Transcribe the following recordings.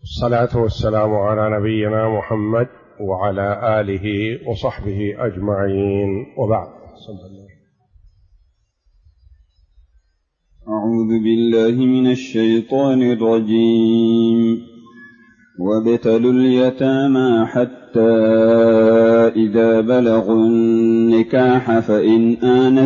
الصلاة والسلام على نبينا محمد وعلى آله وصحبه أجمعين، وبعد. أعوذ بالله من الشيطان الرجيم. وابتلوا اليتامى حتى إذا بلغوا النكاح فإن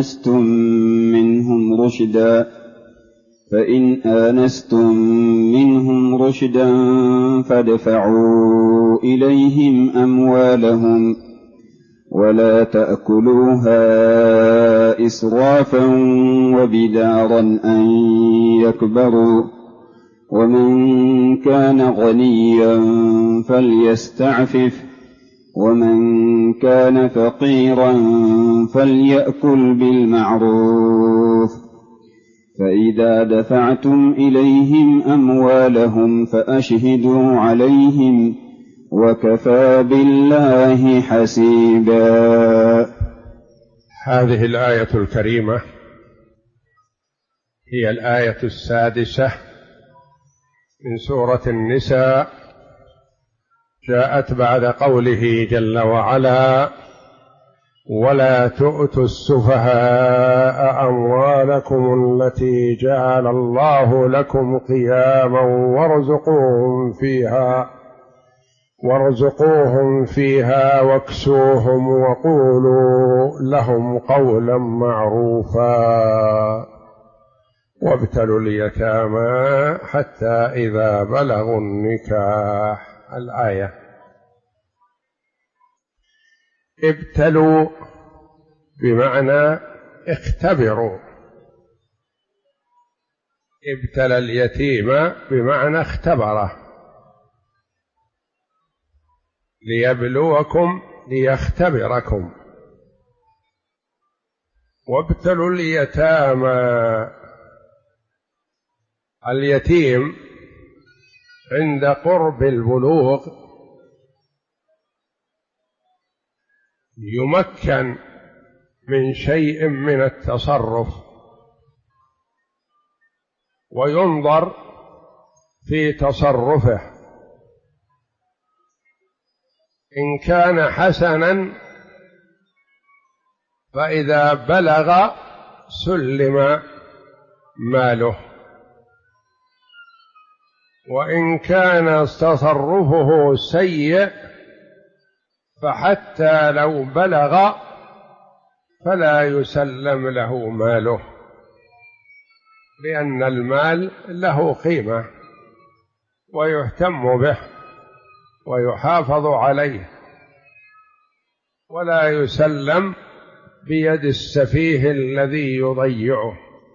آنستم منهم رشدا فادفعوا إليهم أموالهم ولا تأكلوها إسرافا وبدارا أن يكبروا، ومن كان غنيا فليستعفف، ومن كان فقيرا فليأكل بالمعروف، فإذا دفعتم إليهم أموالهم فأشهدوا عليهم، وكفى بالله حسيبا. هذه الآية الكريمة هي الآية السادسة من سورة النساء، جاءت بعد قوله جل وعلا: ولا تؤتوا السفهاء أموالكم التي جعل الله لكم قياما وارزقوهم فيها واكسوهم وقولوا لهم قولا معروفا. وابتلوا اليتامى حتى إذا بلغوا النكاح. الآية. ابتلوا بمعنى اختبروا، ابتلى اليتيم بمعنى اختبره، ليبلوكم ليختبركم. وابتلوا اليتامى، اليتيم عند قرب البلوغ يمكن من شيء من التصرف وينظر في تصرفه، إن كان حسنا فإذا بلغ سلم ماله، وإن كان تصرفه سيء فحتى لو بلغ فلا يسلم له ماله، لأن المال له قيمة ويهتم به ويحافظ عليه، ولا يسلم بيد السفيه الذي يضيعه.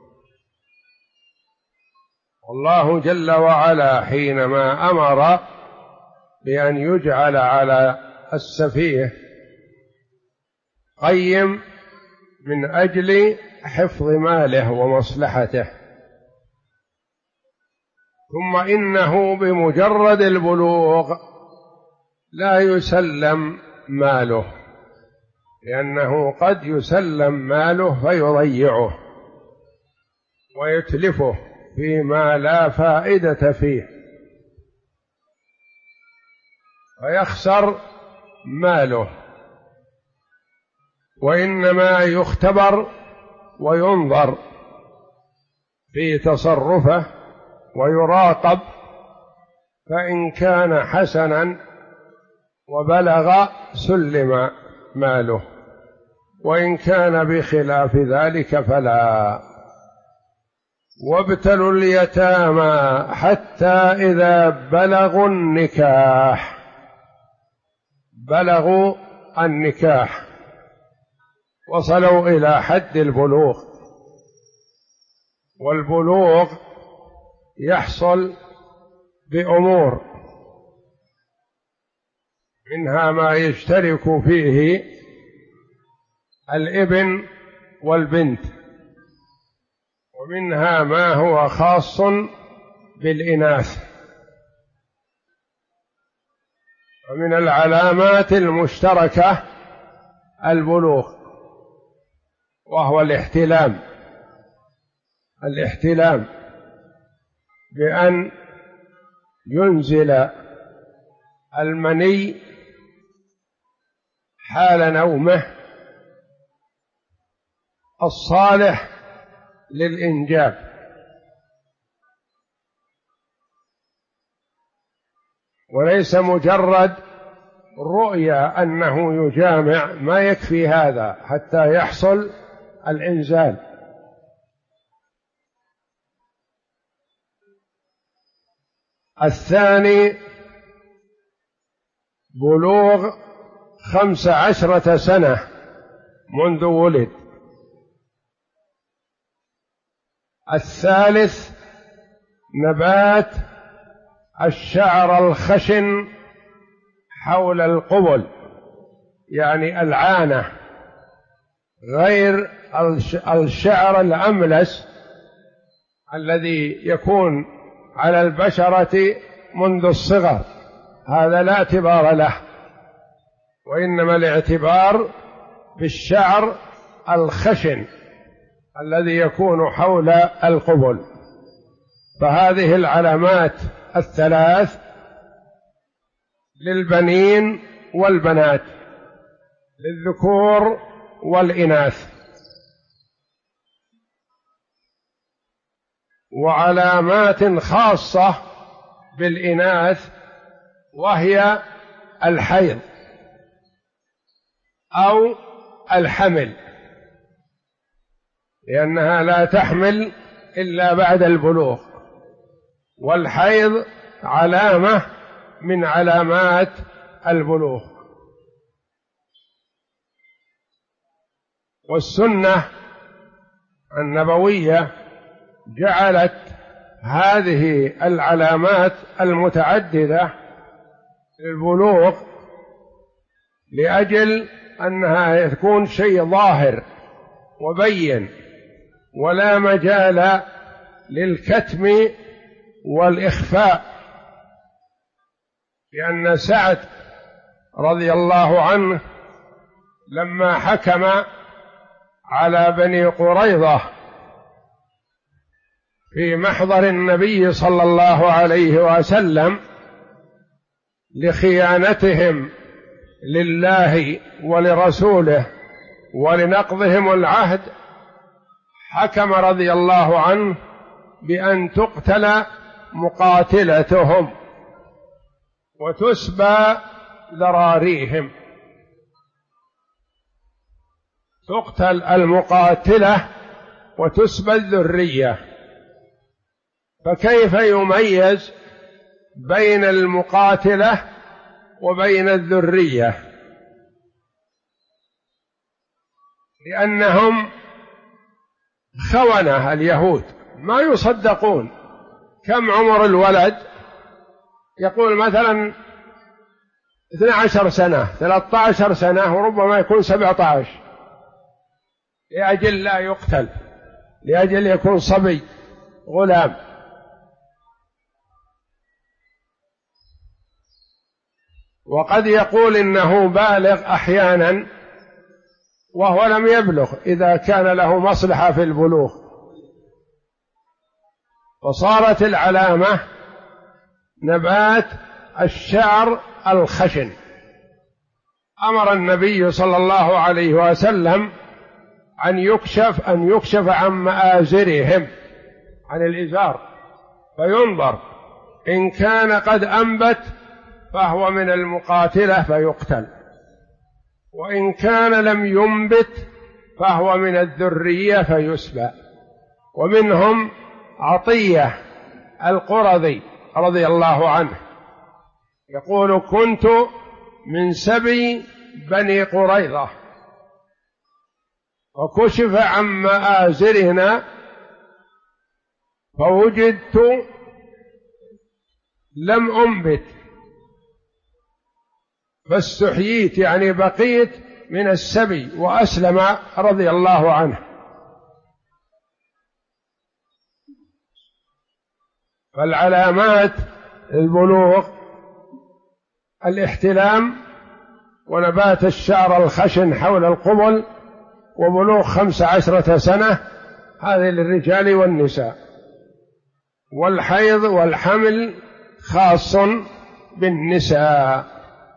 والله جل وعلا حينما أمر بأن يجعل على السفيه قيم من أجل حفظ ماله ومصلحته، ثم إنه بمجرد البلوغ لا يسلم ماله، لأنه قد يسلم ماله فيضيعه ويتلفه فيما لا فائدة فيه ويخسر ماله، وإنما يختبر وينظر في تصرفه ويراقب، فإن كان حسنا وبلغ سلم ماله، وإن كان بخلاف ذلك فلا. وابتلوا اليتامى حتى إذا بلغوا النكاح، بلغوا النكاح، وصلوا إلى حد البلوغ. والبلوغ يحصل بأمور، منها ما يشترك فيه الابن والبنت، ومنها ما هو خاص بالإناث. ومن العلامات المشتركة البلوغ، وهو الاحتلام بأن ينزل المني حال نومه الصالح للإنجاب، وليس مجرد رؤيا أنه يجامع، ما يكفي هذا حتى يحصل الإنزال. الثاني بلوغ 15 سنة منذ ولد. الثالث نبات الشعر الخشن حول القبل، يعني العانة، غير الشعر الأملس الذي يكون على البشرة منذ الصغر، هذا لا اعتبار له، وإنما الاعتبار بالشعر الخشن الذي يكون حول القبل. فهذه العلامات الثلاث للبنين والبنات، للذكور والإناث. وعلامات خاصة بالإناث وهي الحيض أو الحمل، لأنها لا تحمل إلا بعد البلوغ، والحيض علامة من علامات البلوغ. والسنة النبوية جعلت هذه العلامات المتعددة للبلوغ لأجل أنها تكون شيء ظاهر وبين، ولا مجال للكتم والإخفاء. لأن سعد رضي الله عنه لما حكم على بني قريظة في محضر النبي صلى الله عليه وسلم لخيانتهم لله ولرسوله ولنقضهم العهد، حكم رضي الله عنه بأن تقتل مقاتلتهم وتسبى ذراريهم. تقتل المقاتلة وتسبى الذرية، فكيف يميز بين المقاتلة وبين الذرية؟ لأنهم خونة اليهود ما يصدقون. كم عمر الولد؟ يقول مثلا 12 سنة 13 سنة وربما يكون 17، لأجل لا يقتل، لأجل يكون صبي غلام. وقد يقول إنه بالغ أحيانا وهو لم يبلغ إذا كان له مصلحة في البلوغ. فصارت العلامة نبات الشعر الخشن. أمر النبي صلى الله عليه وسلم أن يكشف عن مآزرهم، عن الإزار، فينظر إن كان قد أنبت فهو من المقاتلة فيقتل، وإن كان لم ينبت فهو من الذرية فيسبى. ومنهم عطية القرظي رضي الله عنه يقول: كنت من سبي بني قريظة وكشف عن مآزرنا فوجدت لم أنبت فاستحييت، يعني بقيت من السبي، وأسلم رضي الله عنه. فالعلامات البلوغ الاحتلام ونبات الشعر الخشن حول القبل وبلوغ 15 سنة، هذه للرجال والنساء. والحيض والحمل خاص بالنساء.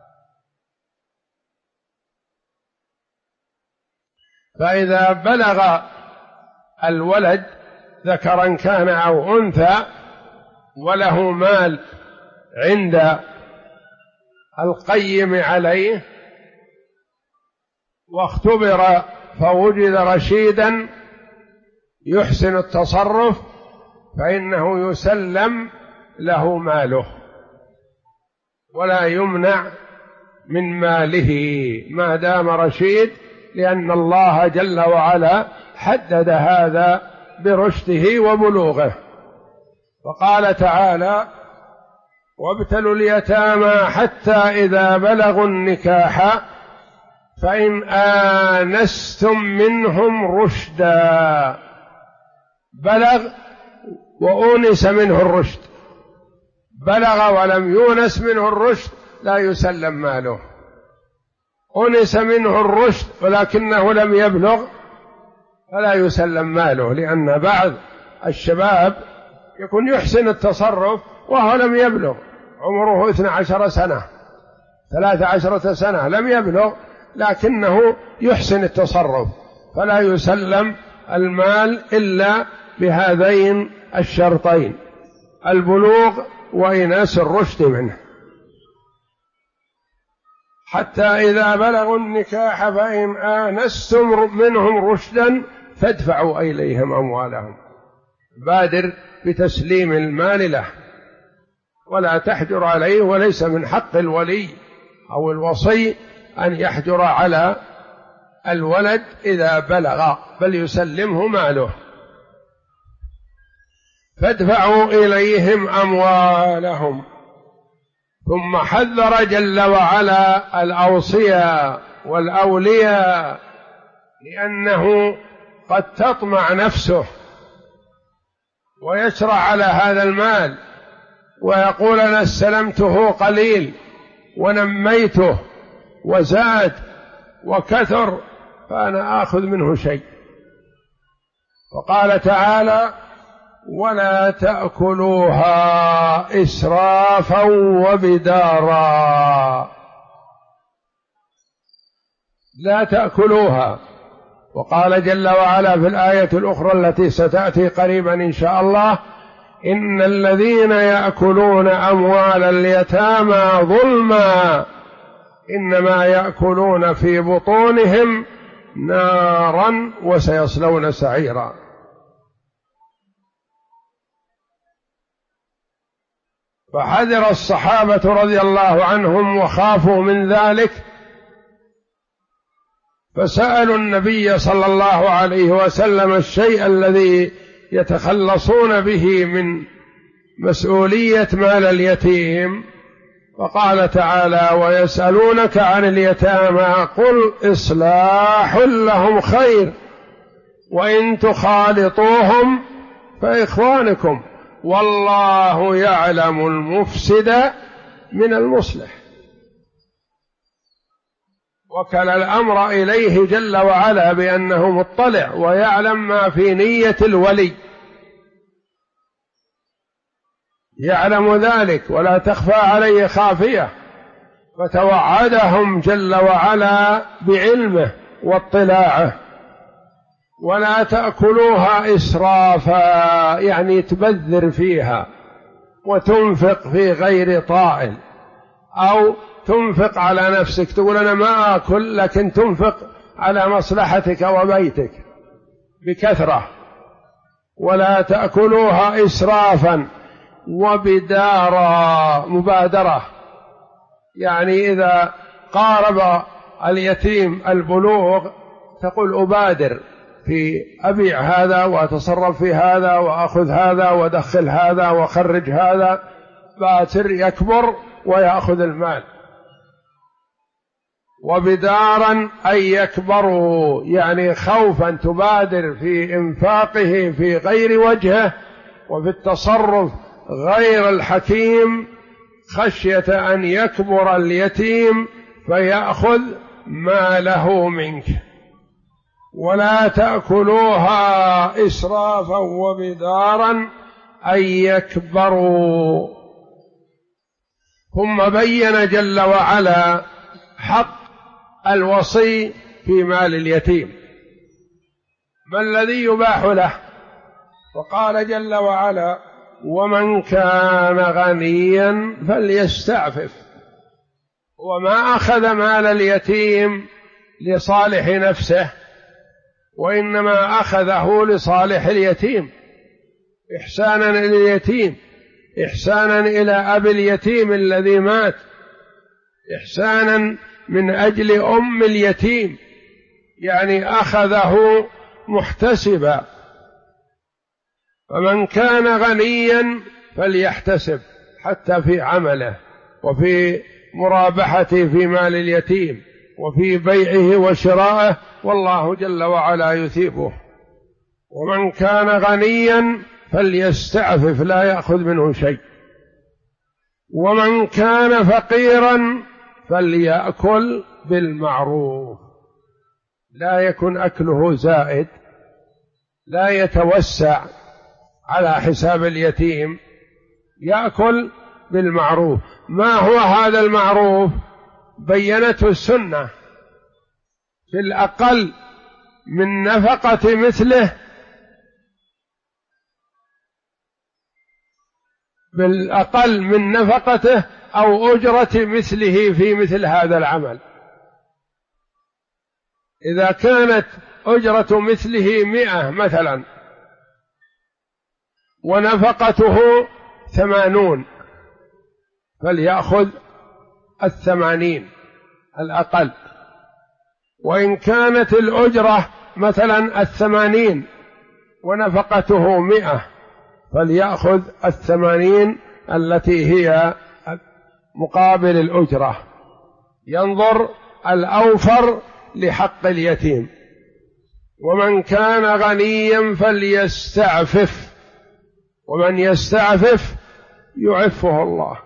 فإذا بلغ الولد ذكرا كان أو أنثى وله مال عند القيم عليه واختبر فوجد رشيدا يحسن التصرف فإنه يسلم له ماله ولا يمنع من ماله ما دام رشيد، لأن الله جل وعلا حدد هذا برشده وبلوغه. وقال تعالى: وابتلوا اليتامى حتى إذا بلغوا النكاح فإن آنستم منهم رشدا. بلغ وأونس منه الرشد، بلغ ولم يونس منه الرشد لا يسلم ماله. أونس منه الرشد ولكنه لم يبلغ فلا يسلم ماله، لأن بعض الشباب يكون يحسن التصرف وهو لم يبلغ، عمره 12 سنة 13 سنة لم يبلغ، لكنه يحسن التصرف، فلا يسلم المال إلا بهذين الشرطين: البلوغ وإناس الرشد منه. حتى إذا بلغوا النكاح فإن آنستم منهم رشدا فادفعوا إليهم أموالهم. بادر بتسليم المال له ولا تحجر عليه، وليس من حق الولي أو الوصي أن يحجر على الولد إذا بلغ، بل يسلمه ماله. فادفعوا إليهم أموالهم. ثم حذر جل وعلا الأوصياء والأولياء، لأنه قد تطمع نفسه ويشرع على هذا المال ويقول: أنا استلمته قليل ونميته وزاد وكثر فأنا آخذ منه شيء. وقال تعالى: ولا تأكلوها إسرافا وبدارا. لا تأكلوها. وقال جل وعلا في الآية الأخرى التي ستأتي قريبا إن شاء الله: إن الذين يأكلون أموال اليتامى ظلما إنما يأكلون في بطونهم نارا وسيصلون سعيرا. فحذر الصحابة رضي الله عنهم وخافوا من ذلك، فسألوا النبي صلى الله عليه وسلم الشيء الذي يتخلصون به من مسؤولية مال اليتيم، وقال تعالى: ويسألونك عن اليتامى قل إصلاح لهم خير وإن تخالطوهم فإخوانكم والله يعلم المفسد من المصلح. وكل الأمر إليه جل وعلا بأنه مطلع ويعلم ما في نية الولي، يعلم ذلك ولا تخفى عليه خافية، فتوعدهم جل وعلا بعلمه واطلاعه. ولا تأكلوها إسرافا، يعني تبذر فيها وتنفق في غير طائل، أو تنفق على نفسك، تقول أنا ما أكل، لكن تنفق على مصلحتك وبيتك بكثرة. ولا تأكلوها إسرافا وبدارا، مبادرة، يعني إذا قارب اليتيم البلوغ تقول أبادر في أبيع هذا وأتصرف في هذا وأخذ هذا وأدخل هذا وأخرج هذا، باتر يكبر ويأخذ المال. وبدارا أي يكبروا، يعني خوفا تبادر في إنفاقه في غير وجهه وفي التصرف غير الحكيم، خشية أن يكبر اليتيم فيأخذ ماله منك. ولا تأكلوها إسرافا وبدارا أي يكبروا، ثم بين جل وعلا حق الوصي في مال اليتيم، ما الذي يباح له؟ وقال جل وعلا: ومن كان غنيا فليستعفف. وما أخذ مال اليتيم لصالح نفسه، وإنما أخذه لصالح اليتيم، إحسانا إلى اليتيم، إحسانا إلى أبي اليتيم الذي مات، إحسانا من أجل أم اليتيم، يعني أخذه محتسبا. فمن كان غنيا فليحتسب حتى في عمله وفي مرابحته في مال اليتيم وفي بيعه وشرائه، والله جل وعلا يثيبه. ومن كان غنيا فليستعفف لا يأخذ منه شيء. ومن كان فقيرا فليأكل بالمعروف، لا يكن أكله زائد، لا يتوسع على حساب اليتيم، يأكل بالمعروف. ما هو هذا المعروف؟ بينته السنة: في الأقل من نفقة مثله، بالأقل من نفقته أو أجرة مثله في مثل هذا العمل. إذا كانت أجرة مثله 100 مثلا ونفقته 80، فليأخذ 80 الأقل. وإن كانت الأجرة مثلا 80 ونفقته 100، فليأخذ 80 التي هي مقابل الأجرة، ينظر الأوفر لحق اليتيم. ومن كان غنيا فليستعفف، ومن يستعفف يعفه الله.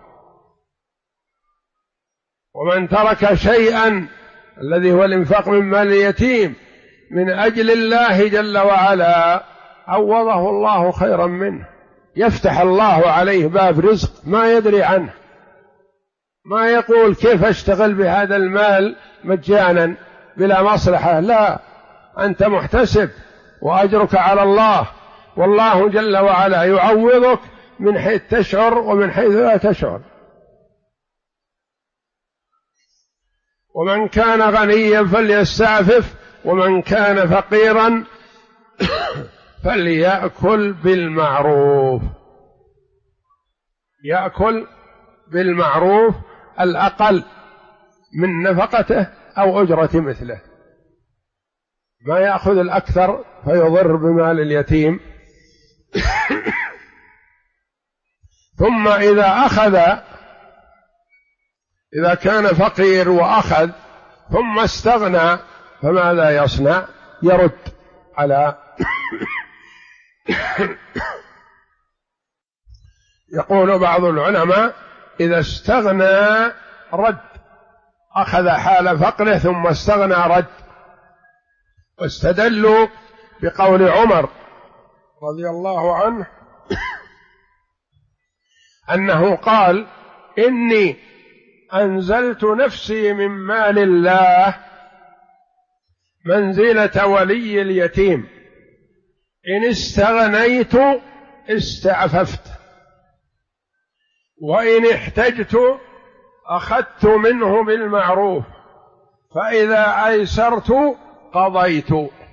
ومن ترك شيئا، الذي هو الإنفاق من مال اليتيم، من أجل الله جل وعلا، عوضه الله خيرا منه، يفتح الله عليه باب رزق ما يدري عنه، ما يقول كيف أشتغل بهذا المال مجانا بلا مصلحة، لا، أنت محتسب وأجرك على الله، والله جل وعلا يعوضك من حيث تشعر ومن حيث لا تشعر. ومن كان غنيا فليستعفف، ومن كان فقيرا فليأكل بالمعروف. يأكل بالمعروف الأقل من نفقته أو أجرة مثله، ما يأخذ الأكثر فيضر بمال اليتيم. ثم إذا كان فقير وأخذ ثم استغنى فماذا يصنع؟ يرد على يقول بعض العلماء: إذا استغنى رد، أخذ حال فقره ثم استغنى رد. واستدلوا بقول عمر رضي الله عنه أنه قال: إني أنزلت نفسي من مال الله منزلة ولي اليتيم، إن استغنيت استعففت، وإن احتجت أخذت منه بالمعروف، فإذا أيسرت قضيت.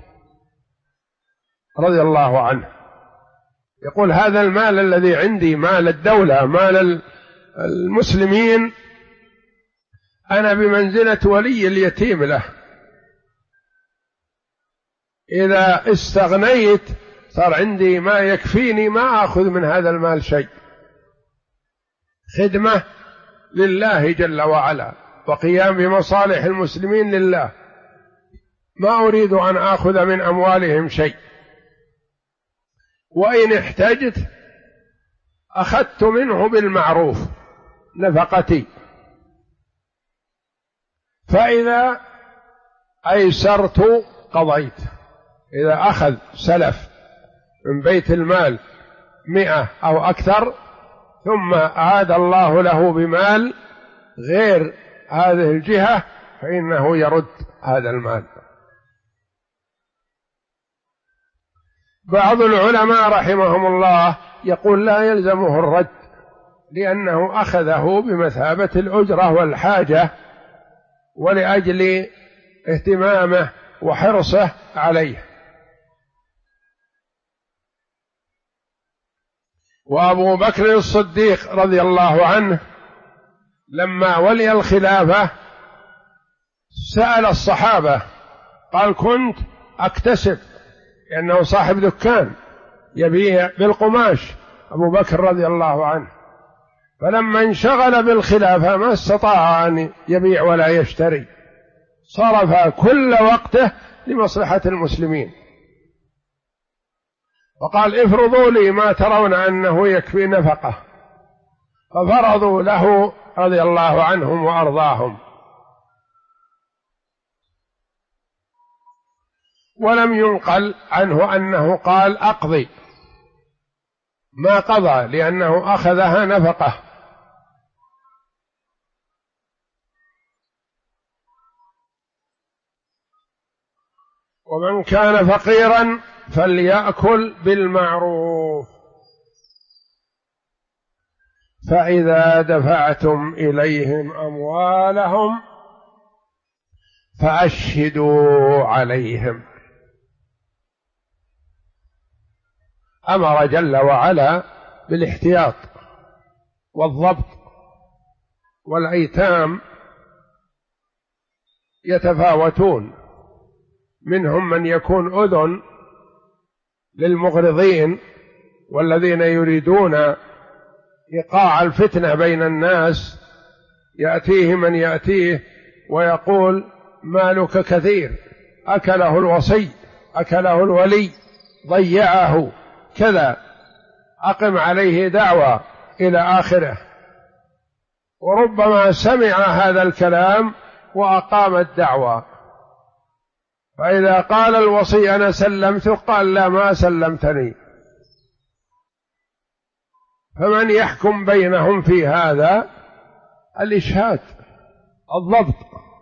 رضي الله عنه يقول: هذا المال الذي عندي، مال الدولة، مال المسلمين، أنا بمنزلة ولي اليتيم له، إذا استغنيت صار عندي ما يكفيني، ما أخذ من هذا المال شيء، خدمة لله جل وعلا وقيام بمصالح المسلمين لله، ما أريد أن آخذ من أموالهم شيء. وإن احتجت أخذت منه بالمعروف نفقتي، فإذا أيسرت قضيت. إذا أخذ سلف من بيت المال 100 أو أكثر، ثم أعاد الله له بمال غير هذه الجهة فإنه يرد هذا المال. بعض العلماء رحمهم الله يقول لا يلزمه الرد، لأنه أخذه بمثابة الأجرة والحاجة ولأجل اهتمامه وحرصه عليه. وأبو بكر الصديق رضي الله عنه لما ولي الخلافة سأل الصحابة، قال كنت أكتسب، لأنه صاحب دكان يبيع بالقماش أبو بكر رضي الله عنه، فلما انشغل بالخلافة ما استطاع أن يبيع ولا يشتري، صرف كل وقته لمصلحة المسلمين، وقال افرضوا لي ما ترون أنه يكفي نفقه، ففرضوا له رضي الله عنهم وأرضاهم. ولم ينقل عنه أنه قال أقضي، ما قضى لأنه أخذها نفقة. ومن كان فقيرا فليأكل بالمعروف، فإذا دفعتم إليهم أموالهم فأشهدوا عليهم. أمر جل وعلا بالاحتياط والضبط، والأيتام يتفاوتون، منهم من يكون أذن للمغرضين والذين يريدون إيقاع الفتنة بين الناس، يأتيه من يأتيه ويقول مالك كثير، أكله الوصي، أكله الولي، ضيعه كذا، أقم عليه دعوة إلى آخره. وربما سمع هذا الكلام وأقام الدعوة، فإذا قال الوصي أنا سلمت، قال لا ما سلمتني، فمن يحكم بينهم في هذا؟ الإشهاد، الضبط.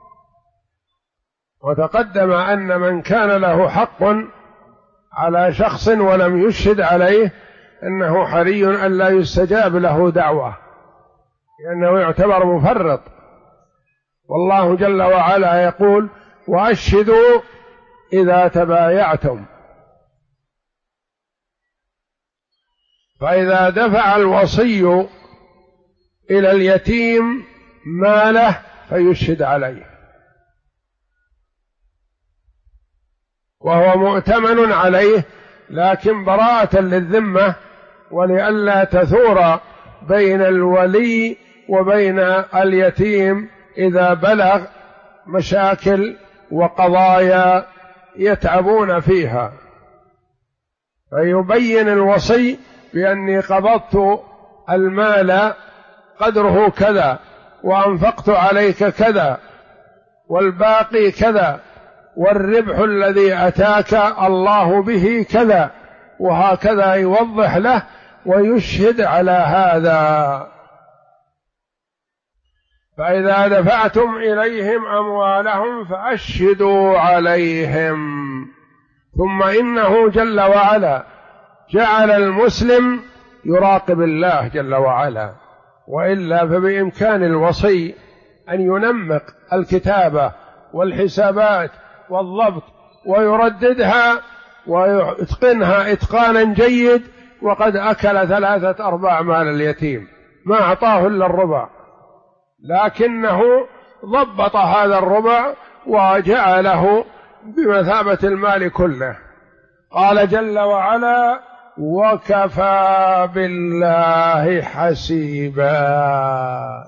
وتقدم أن من كان له حق على شخص ولم يشهد عليه أنه حري أن لا يستجاب له دعوة، لأنه يعتبر مفرط. والله جل وعلا يقول وأشهدوا إذا تبايعتم. فإذا دفع الوصي إلى اليتيم ماله فيشهد عليه، وهو مؤتمن عليه، لكن براءة للذمة ولئلا تثور بين الولي وبين اليتيم إذا بلغ مشاكل وقضايا يتعبون فيها، فيبين الوصي بأني قبضت المال قدره كذا وأنفقت عليك كذا والباقي كذا، والربح الذي أتاك الله به كذا، وهكذا يوضح له ويشهد على هذا. فإذا دفعتم إليهم أموالهم فأشهدوا عليهم. ثم إنه جل وعلا جعل المسلم يراقب الله جل وعلا، وإلا فبإمكان الوصي أن ينمق الكتابة والحسابات والضبط ويرددها ويتقنها إتقانا جيد، وقد أكل 3/4 مال اليتيم، ما أعطاه إلا الربع، لكنه ضبط هذا الربع وجعله بمثابة المال كله. قال جل وعلا وكفى بالله حسيبا.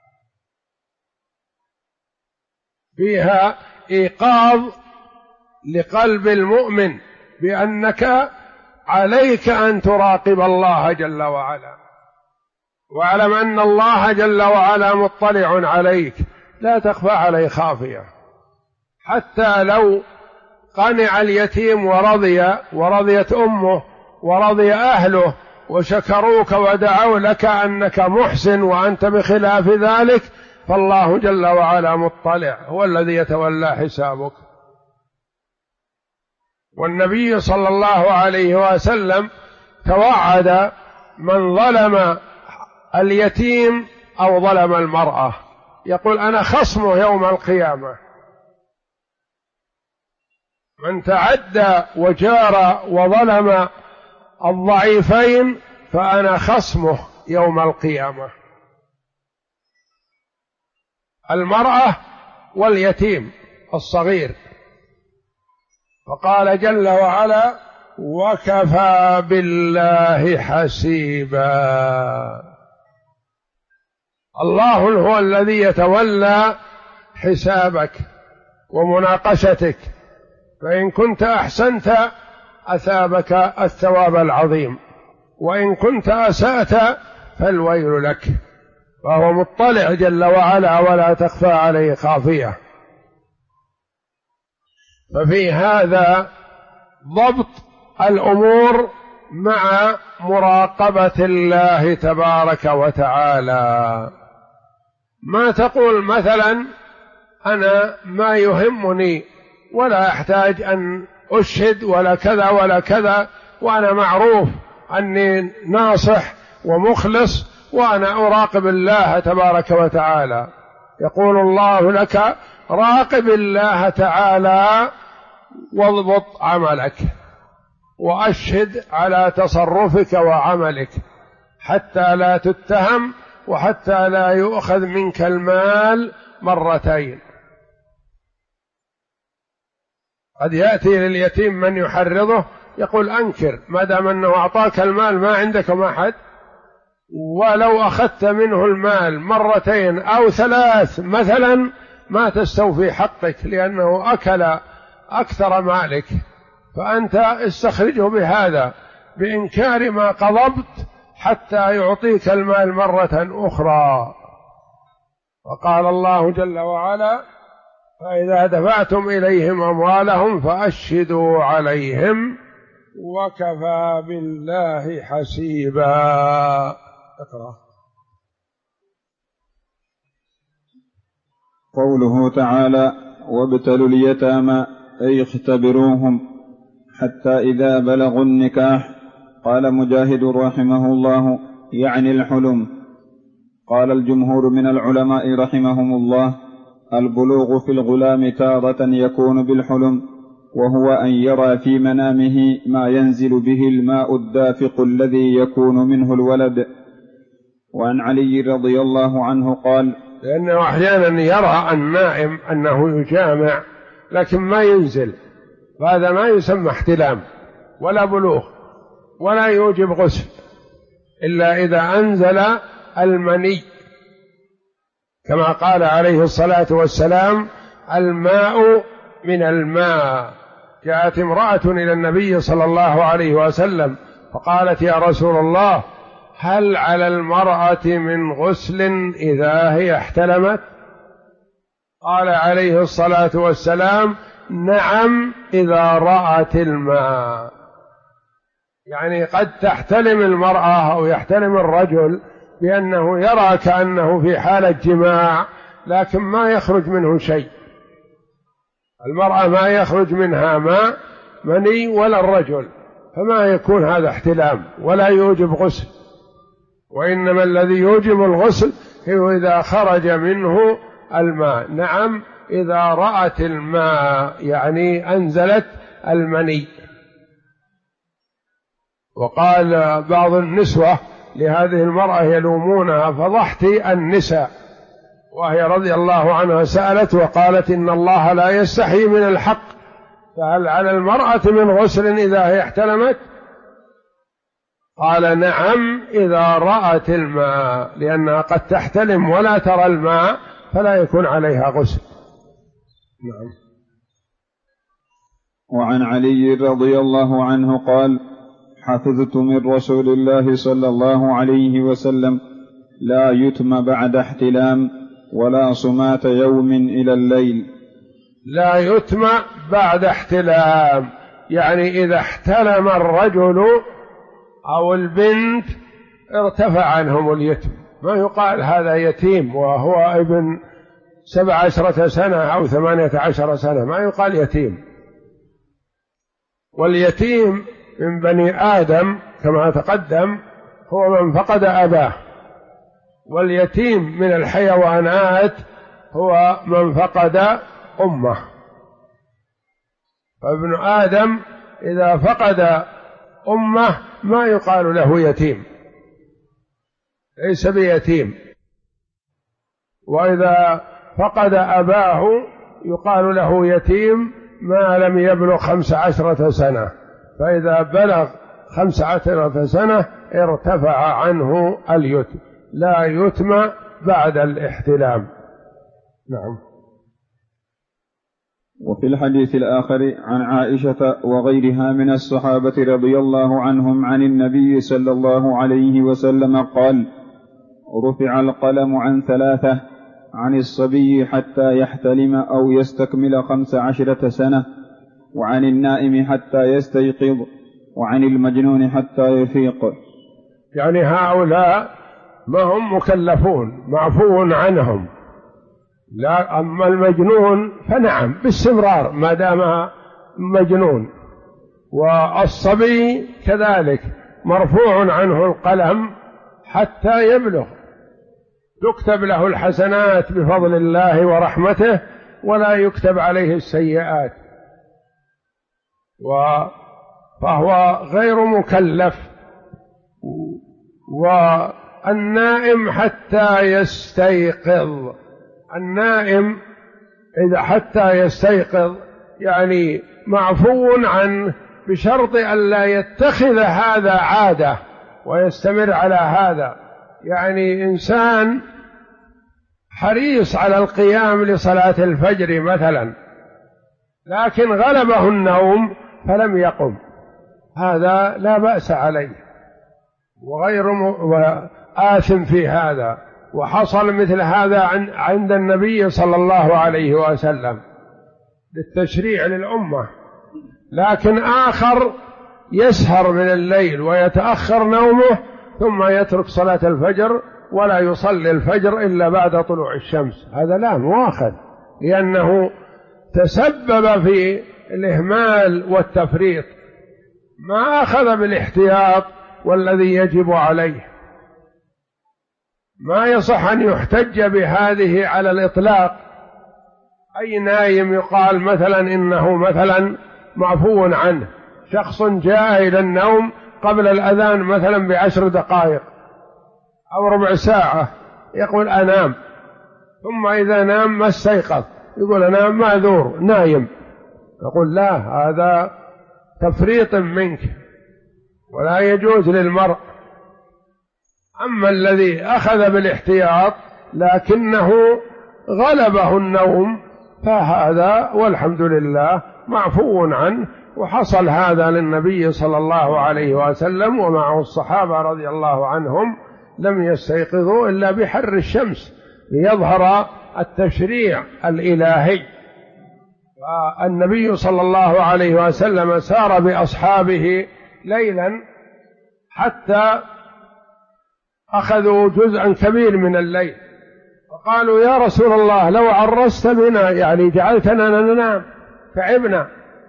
فيها إيقاظ لقلب المؤمن بأنك عليك أن تراقب الله جل وعلا، واعلم أن الله جل وعلا مطلع عليك، لا تخفى عليه خافية. حتى لو قنع اليتيم ورضيت أمه ورضي أهله وشكروك ودعوا لك أنك محسن وأنت بخلاف ذلك، فالله جل وعلا مطلع، هو الذي يتولى حسابك. والنبي صلى الله عليه وسلم توعد من ظلم اليتيم أو ظلم المرأة، يقول أنا خصمه يوم القيامة، من تعدى وجار وظلم الضعيفين فأنا خصمه يوم القيامة، المرأة واليتيم الصغير. فقال جل وعلا وكفى بالله حسيبا. الله هو الذي يتولى حسابك ومناقشتك، فإن كنت أحسنت أثابك الثواب العظيم، وإن كنت أسأت فالويل لك، فهو مطلع جل وعلا ولا تخفى عليه خافية. ففي هذا ضبط الأمور مع مراقبة الله تبارك وتعالى. ما تقول مثلا أنا ما يهمني ولا أحتاج أن أشهد ولا كذا ولا كذا، وأنا معروف أني ناصح ومخلص وأنا أراقب الله تبارك وتعالى. يقول الله لك راقب الله تعالى واضبط عملك وأشهد على تصرفك وعملك حتى لا تتهم وحتى لا يؤخذ منك المال مرتين. قد يأتي لليتيم من يحرضه يقول أنكر، ما دام أنه أعطاك المال ما عندك ما حد، ولو أخذت منه المال مرتين أو ثلاث مثلا ما تستوفي حقك لأنه أكل أكثر مالك، فأنت استخرجه بهذا بإنكار ما قضبت حتى يعطيك المال مرة أخرى. وقال الله جل وعلا فإذا دفعتم إليهم أموالهم فأشهدوا عليهم وكفى بالله حسيبا. اقرأ. قوله تعالى وابتلوا اليتامى أي اختبروهم حتى إذا بلغوا النكاح. قال مجاهد رحمه الله يعني الحلم. قال الجمهور من العلماء رحمهم الله البلوغ في الغلام تارة يكون بالحلم، وهو أن يرى في منامه ما ينزل به الماء الدافق الذي يكون منه الولد. وعن علي رضي الله عنه قال لأنه أحيانا يرى النائم أنه يجامع لكن ما ينزل، فهذا ما يسمى احتلام ولا بلوغ ولا يوجب غسل إلا إذا أنزل المني، كما قال عليه الصلاة والسلام الماء من الماء. جاءت امرأة إلى النبي صلى الله عليه وسلم فقالت يا رسول الله هل على المرأة من غسل إذا هي احتلمت؟ قال عليه الصلاة والسلام نعم إذا رأت الماء. يعني قد تحتلم المرأة أو يحتلم الرجل بأنه يرى كأنه في حالة جماع لكن ما يخرج منه شيء، المرأة ما يخرج منها ماء مني ولا الرجل، فما يكون هذا احتلام ولا يوجب غسل، وإنما الذي يوجب الغسل هو إذا خرج منه الماء. نعم إذا رأت الماء يعني أنزلت المني. وقال بعض النسوة لهذه المرأة يلومونها فضحت النساء، وهي رضي الله عنها سألت وقالت إن الله لا يستحي من الحق، فهل على المرأة من غسل إذا هي احتلمت؟ قال نعم إذا رأت الماء، لأنها قد تحتلم ولا ترى الماء فلا يكون عليها غسل. نعم. وعن علي رضي الله عنه قال حفظت من رسول الله صلى الله عليه وسلم لا يتم بعد احتلام ولا صمات يوم إلى الليل. لا يتم بعد احتلام يعني إذا احتلم الرجل أو البنت ارتفع عنهم اليتم، ما يقال هذا يتيم وهو ابن 17 سنة أو 18 سنة، ما يقال يتيم. واليتيم من بني آدم كما تقدم هو من فقد أباه، واليتيم من الحيوانات هو من فقد أمه. فابن آدم إذا فقد أمه ما يقال له يتيم، ليس بيتيم. وإذا فقد أباه يقال له يتيم ما لم يبلغ 15 سنة، فإذا بلغ 15 سنة ارتفع عنه اليتم، لا يتم بعد الاحتلام. نعم. وفي الحديث الآخر عن عائشة وغيرها من الصحابة رضي الله عنهم عن النبي صلى الله عليه وسلم قال: رفع القلم عن 3: عن الصبي حتى يحتلم أو يستكمل 15 سنة، وعن النائم حتى يستيقظ، وعن المجنون حتى يفيق. يعني هؤلاء ما هم مكلفون، معفو عنهم. لا، أما المجنون فنعم باستمرار ما دام مجنون، والصبي كذلك مرفوع عنه القلم حتى يبلغ، يكتب له الحسنات بفضل الله ورحمته ولا يكتب عليه السيئات، فهو غير مكلف. والنائم حتى يستيقظ، النائم إذا حتى يستيقظ يعني معفو عنه بشرط أن لا يتخذ هذا عادة ويستمر على هذا. يعني إنسان حريص على القيام لصلاة الفجر مثلا، لكن غلبه النوم فلم يقم، هذا لا بأس عليه وغير آثم في هذا. وحصل مثل هذا عند النبي صلى الله عليه وسلم للتشريع للأمة. لكن آخر يسهر من الليل ويتأخر نومه ثم يترك صلاة الفجر ولا يصلي الفجر إلا بعد طلوع الشمس، هذا لا مؤاخذ، لأنه تسبب في الإهمال والتفريط، ما أخذ بالاحتياط والذي يجب عليه. ما يصح أن يحتج بهذه على الإطلاق. أي نايم يقال مثلا إنه مثلا معفو عنه، شخص جاء إلى النوم قبل الأذان مثلا ب10 دقائق أو ربع ساعة، يقول أنام، ثم إذا نام ما استيقظ يقول أنا معذور نايم، نقول لا، هذا تفريط منك ولا يجوز للمرء. أما الذي أخذ بالاحتياط لكنه غلبه النوم فهذا والحمد لله معفو عنه. وحصل هذا للنبي صلى الله عليه وسلم ومعه الصحابة رضي الله عنهم، لم يستيقظوا إلا بحر الشمس ليظهر التشريع الإلهي. والنبي صلى الله عليه وسلم سار بأصحابه ليلا حتى أخذوا جزءا كبير من الليل، فقالوا يا رسول الله لو عرست بنا، يعني جعلتنا ننام تعبنا.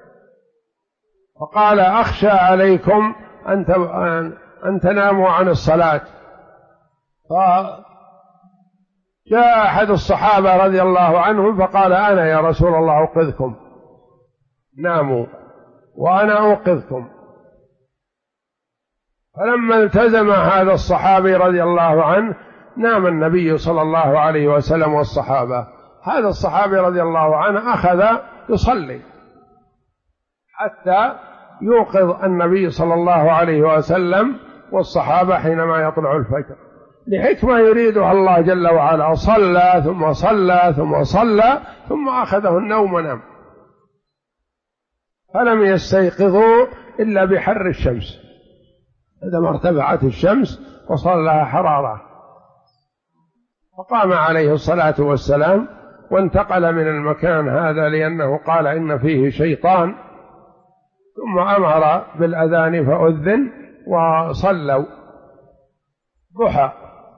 فقال أخشى عليكم أن تناموا عن الصلاة. فجاء أحد الصحابة رضي الله عنهم فقال أنا يا رسول الله أوقظكم، ناموا وأنا أوقظكم. فلما التزم هذا الصحابي رضي الله عنه نام النبي صلى الله عليه وسلم والصحابة. هذا الصحابي رضي الله عنه أخذ يصلي حتى يوقظ النبي صلى الله عليه وسلم والصحابة حينما يطلع الفجر، لحكمة يريدها الله جل وعلا. صلى ثم صلى ثم صلى ثم أخذه النوم ونام، فلم يستيقظوا إلا بحر الشمس، إذا ما ارتفعت الشمس وصار لها حرارة. فقام عليه الصلاة والسلام وانتقل من المكان هذا لأنه قال إن فيه شيطان، ثم أمر بالأذان فأذن، وصلوا ضحى،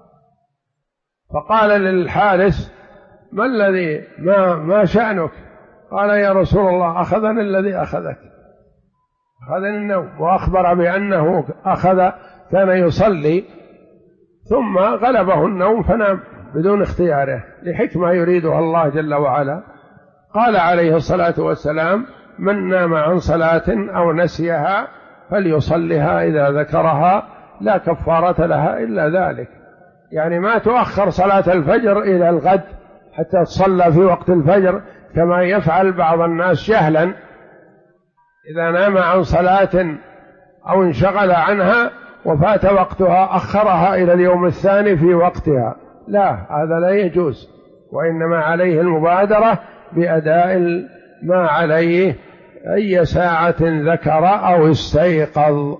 فقال للحارس: ما الذي ما شأنك؟ قال: يا رسول الله أخذني الذي أخذك، أخذني النوم. وأخبر بأنه كان يصلي ثم غلبه النوم فنام بدون اختياره لحكمة يريدها الله جل وعلا. قال عليه الصلاة والسلام: من نام عن صلاة أو نسيها فليصلها إذا ذكرها لا كفارة لها إلا ذلك. يعني ما تؤخر صلاة الفجر إلى الغد حتى تصلى في وقت الفجر كما يفعل بعض الناس جهلا، إذا نام عن صلاة أو انشغل عنها وفات وقتها أخرها إلى اليوم الثاني في وقتها. لا، هذا لا يجوز، وإنما عليه المبادرة بأداء ما عليه أي ساعة ذكر أو استيقظ.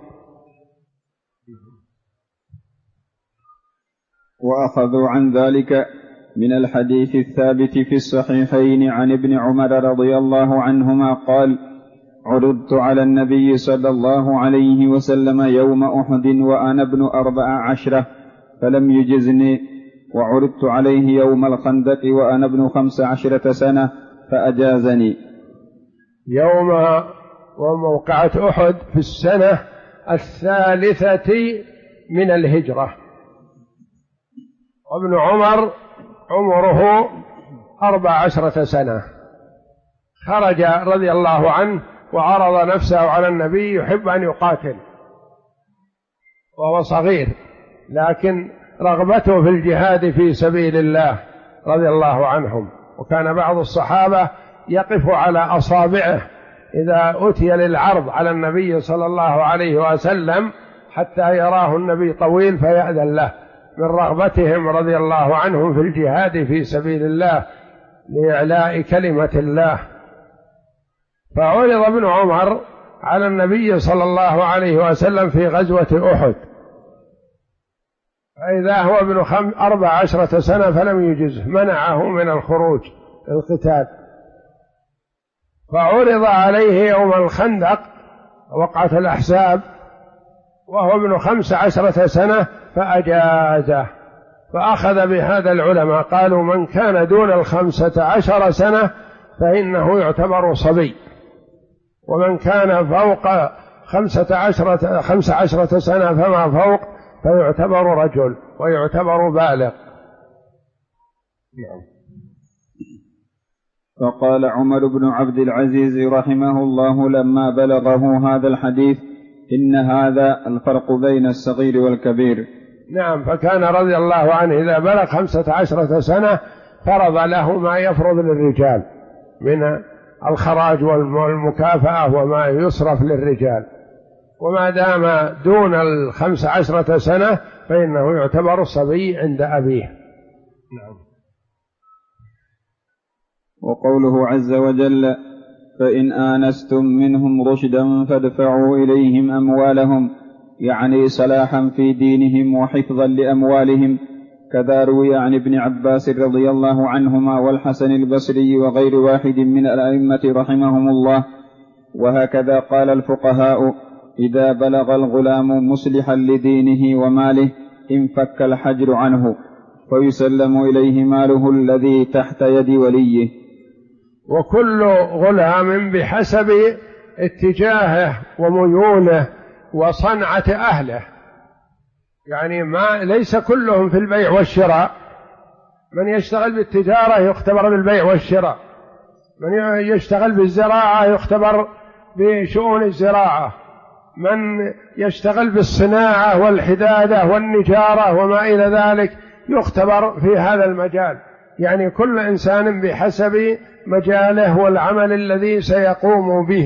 وأخذوا عن ذلك من الحديث الثابت في الصحيحين عن ابن عمر رضي الله عنهما قال: عرضت على النبي صلى الله عليه وسلم يوم أحد وأنا ابن 14 فلم يجزني، وعرضت عليه يوم الخندق وأنا ابن 15 سنة فأجازني. يوم وموقعة أحد في السنة 3 من الهجرة، وابن عمر عمره 14 سنة، خرج رضي الله عنه وعرض نفسه على النبي يحب أن يقاتل وهو صغير، لكن رغبته في الجهاد في سبيل الله رضي الله عنهم. وكان بعض الصحابة يقف على أصابعه إذا أتي للعرض على النبي صلى الله عليه وسلم حتى يراه النبي طويل فيأذن له، من رغبتهم رضي الله عنهم في الجهاد في سبيل الله لإعلاء كلمة الله. فعرض ابن عمر على النبي صلى الله عليه وسلم في غزوة أحد، فإذا هو ابن 14 سنة فلم يجزه، منعه من الخروج للقتال. فعرض عليه يوم الخندق وقعة الأحزاب وهو ابن 15 سنة فأجازه. فأخذ بهذا العلماء، قالوا: من كان دون 15 سنة فإنه يعتبر صبي، ومن كان فوق 15 سنة فما فوق فيعتبر رجل ويعتبر بالغ. فقال عمر بن عبد العزيز رحمه الله لما بلغه هذا الحديث: إن هذا الفرق بين الصغير والكبير. نعم، فكان رضي الله عنه إذا بلغ 15 سنة فرض له ما يفرض للرجال من الخراج والمكافأة وما يصرف للرجال، وما دام دون 15 سنة فإنه يعتبر صبي عند أبيه. نعم. وقوله عز وجل: فإن آنستم منهم رشدا فادفعوا إليهم أموالهم، يعني صلاحا في دينهم وحفظا لأموالهم، كذا روي عن ابن عباس رضي الله عنهما والحسن البصري وغير واحد من الأئمة رحمهم الله. وهكذا قال الفقهاء: إذا بلغ الغلام مصلحا لدينه وماله انفك الحجر عنه فيسلم إليه ماله الذي تحت يد وليه. وكل غلام بحسب اتجاهه وميوله وصنعة أهله، يعني ليس كلهم في البيع والشراء، من يشتغل بالتجارة يختبر بالبيع والشراء، من يشتغل بالزراعة يختبر بشؤون الزراعة، من يشتغل بالصناعة والحدادة والنجارة وما إلى ذلك يختبر في هذا المجال، يعني كل إنسان بحسب مجاله والعمل الذي سيقوم به.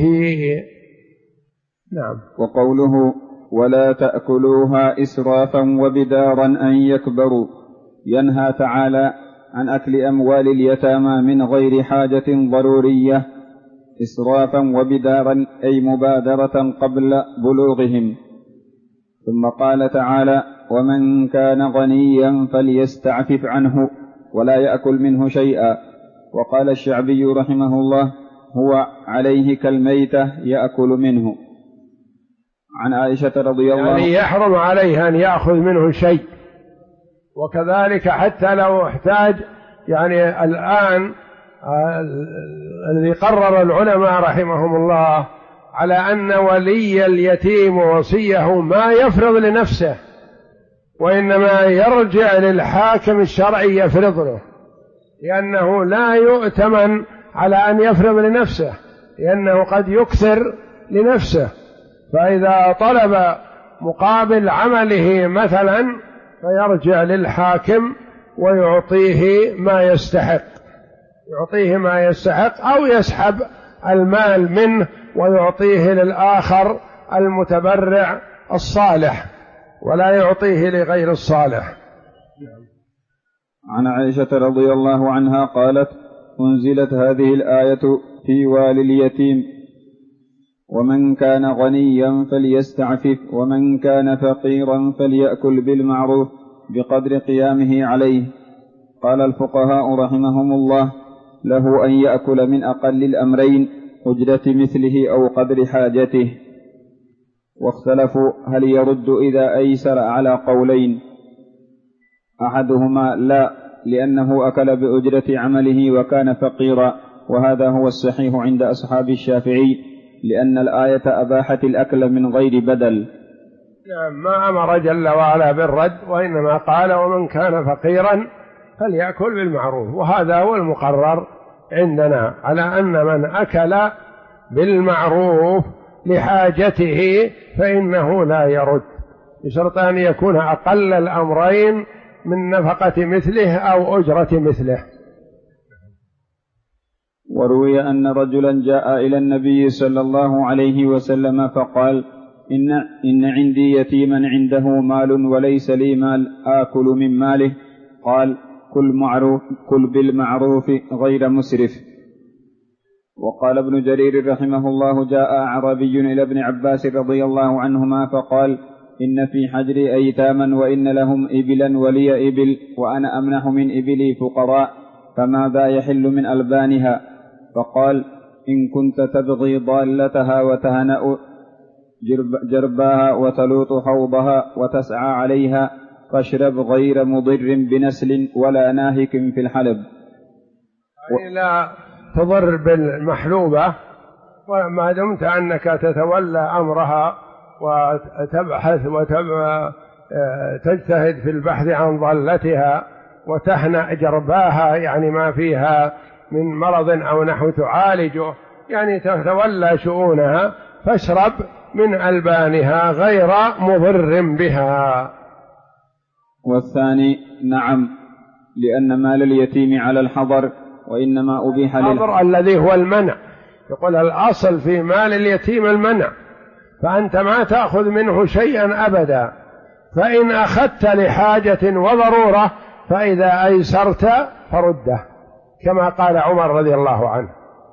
نعم. وقوله: ولا تأكلوها إسرافا وبدارا أن يكبروا، ينهى تعالى عن أكل أموال اليتامى من غير حاجة ضرورية، إسرافا وبدارا أي مبادرة قبل بلوغهم. ثم قال تعالى: ومن كان غنيا فليستعفف عنه ولا يأكل منه شيئا. وقال الشعبي رحمه الله: هو عليه كالميتة يأكل منه. عن عائشة رضي الله عنها يعني يحرم عليه أن يأخذ منه شيء. وكذلك حتى لو احتاج، يعني الآن الذي قرر العلماء رحمهم الله على أن ولي اليتيم ووصيه ما يفرض لنفسه، وإنما يرجع للحاكم الشرعي يفرض له، لأنه لا يؤتمن على أن يفرض لنفسه، لأنه قد يكثر لنفسه، فإذا طلب مقابل عمله مثلا فيرجع للحاكم ويعطيه ما يستحق، أو يسحب المال منه ويعطيه للآخر المتبرع الصالح، ولا يعطيه لغير الصالح. عن عائشة رضي الله عنها قالت: أنزلت هذه الآية في والي اليتيم: ومن كان غنيا فليستعفف، ومن كان فقيرا فليأكل بالمعروف بقدر قيامه عليه. قال الفقهاء رحمهم الله: له أن يأكل من أقل الأمرين، أجرة مثله أو قدر حاجته. واختلفوا هل يرد إذا أيسر على قولين: أحدهما لا، لأنه أكل بأجرة عمله وكان فقيرا، وهذا هو الصحيح عند أصحاب الشافعي، لأن الآية أباحت الأكل من غير بدل. ما أمر جل وعلا بالرد، وإنما قال: ومن كان فقيرا فليأكل بالمعروف، وهذا هو المقرر عندنا على أن من أكل بالمعروف لحاجته فإنه لا يرد، بشرط أن يكون أقل الأمرين من نفقة مثله أو أجرة مثله. وروي أن رجلا جاء إلى النبي صلى الله عليه وسلم فقال: إن عندي يتيما عنده مال وليس لي مال آكل من ماله. قال: كل بالمعروف غير مسرف. وقال ابن جرير رحمه الله: جاء أعرابي إلى ابن عباس رضي الله عنهما فقال: إن في حجري أيتاما وإن لهم إبلا ولي إبل، وأنا أمنح من إبلي فقراء، فماذا يحل من ألبانها؟ فقال: إن كنت تبغي ضالتها وتهنأ جرباها وتلوط حوضها وتسعى عليها، فاشرب غير مضر بنسل ولا ناهك في الحلب. لا تضر بالمحلوبة، وما دمت أنك تتولى أمرها وتبحث وتجتهد في البحث عن ضالتها وتهنأ جرباها، يعني ما فيها من مرض أو نحو تعالجه، يعني تتولى شؤونها، فاشرب من ألبانها غير مضر بها. والثاني نعم، لأن مال اليتيم على الحضر، وإنما أبيح الحضر الذي هو المنع. يقول الأصل في مال اليتيم المنع، فأنت ما تأخذ منه شيئا أبدا، فإن أخذت لحاجة وضرورة فإذا أيسرت فرده، كما قال عمر رضي الله عنه.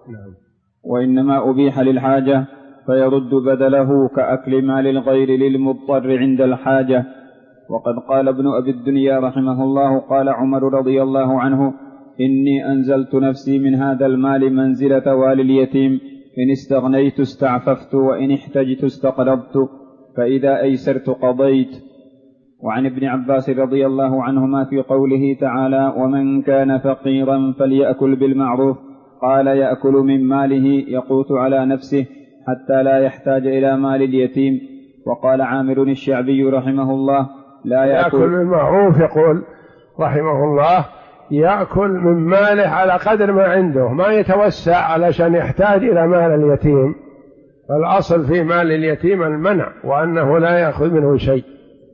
وإنما أبيح للحاجة فيرد بدله كأكل مال الغير للمضطر عند الحاجة. وقد قال ابن أبي الدنيا رحمه الله: قال عمر رضي الله عنه: إني أنزلت نفسي من هذا المال منزلة والي اليتيم، إن استغنيت استعففت، وإن احتجت استقرضت، فإذا أيسرت قضيت. وعن ابن عباس رضي الله عنهما في قوله تعالى: ومن كان فقيرا فليأكل بالمعروف، قال: يأكل من ماله يقوت على نفسه حتى لا يحتاج إلى مال اليتيم. وقال عامر الشعبي رحمه الله: لا يأكل بالمعروف، يقول رحمه الله: يأكل من ماله على قدر ما عنده، ما يتوسع علشان يحتاج إلى مال اليتيم، فالأصل في مال اليتيم المنع، وأنه لا يأخذ منه شيء.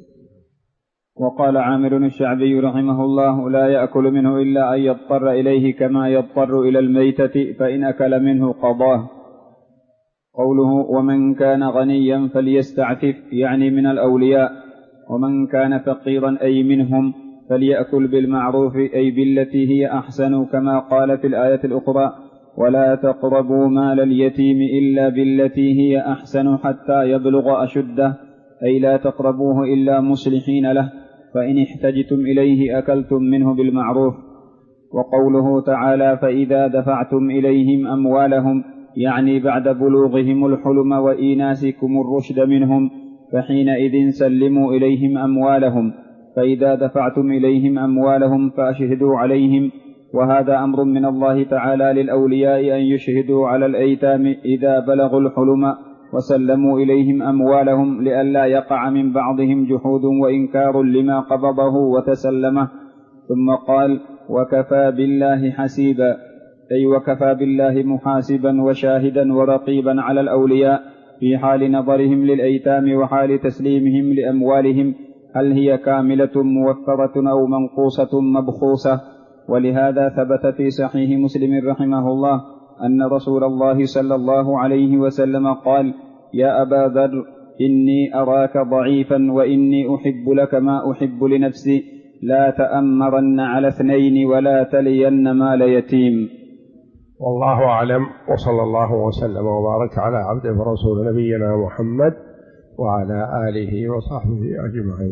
وقال عامر الشعبي رحمه الله: لا يأكل منه إلا أن يضطر إليه كما يضطر إلى الميتة، فإن أكل منه قضاه. قوله: ومن كان غنيا فليستعفف، يعني من الأولياء، ومن كان فقيرا أي منهم فليأكل بالمعروف، أي بالتي هي أحسن، كما قال في الآية الأخرى: ولا تقربوا مال اليتيم إلا بالتي هي أحسن حتى يبلغ أشده، أي لا تقربوه إلا مصلحين له، فإن احتجتم إليه أكلتم منه بالمعروف. وقوله تعالى: فإذا دفعتم إليهم أموالهم، يعني بعد بلوغهم الحلم وإيناسكم الرشد منهم، فحينئذ سلموا إليهم أموالهم، فإذا دفعتم إليهم أموالهم فأشهدوا عليهم. وهذا أمر من الله تعالى للأولياء أن يشهدوا على الأيتام إذا بلغوا الحلم وسلموا إليهم أموالهم، لئلا يقع من بعضهم جحود وإنكار لما قبضه وتسلمه. ثم قال: وكفى بالله حسيبا، أي وكفى بالله محاسبا وشاهدا ورقيبا على الأولياء في حال نظرهم للأيتام وحال تسليمهم لأموالهم، هل هي كاملة موفرة أو منقوصة مبخوصة. ولهذا ثبت في صحيح مسلم رحمه الله أن رسول الله صلى الله عليه وسلم قال: يا أبا ذر، إني أراك ضعيفا وإني أحب لك ما أحب لنفسي، لا تأمرن على اثنين ولا تلين مال يتيم. والله أعلم، وصلى الله وسلم وبارك على عبده ورسول نبينا محمد وعلى آله وصحبه أجمعين.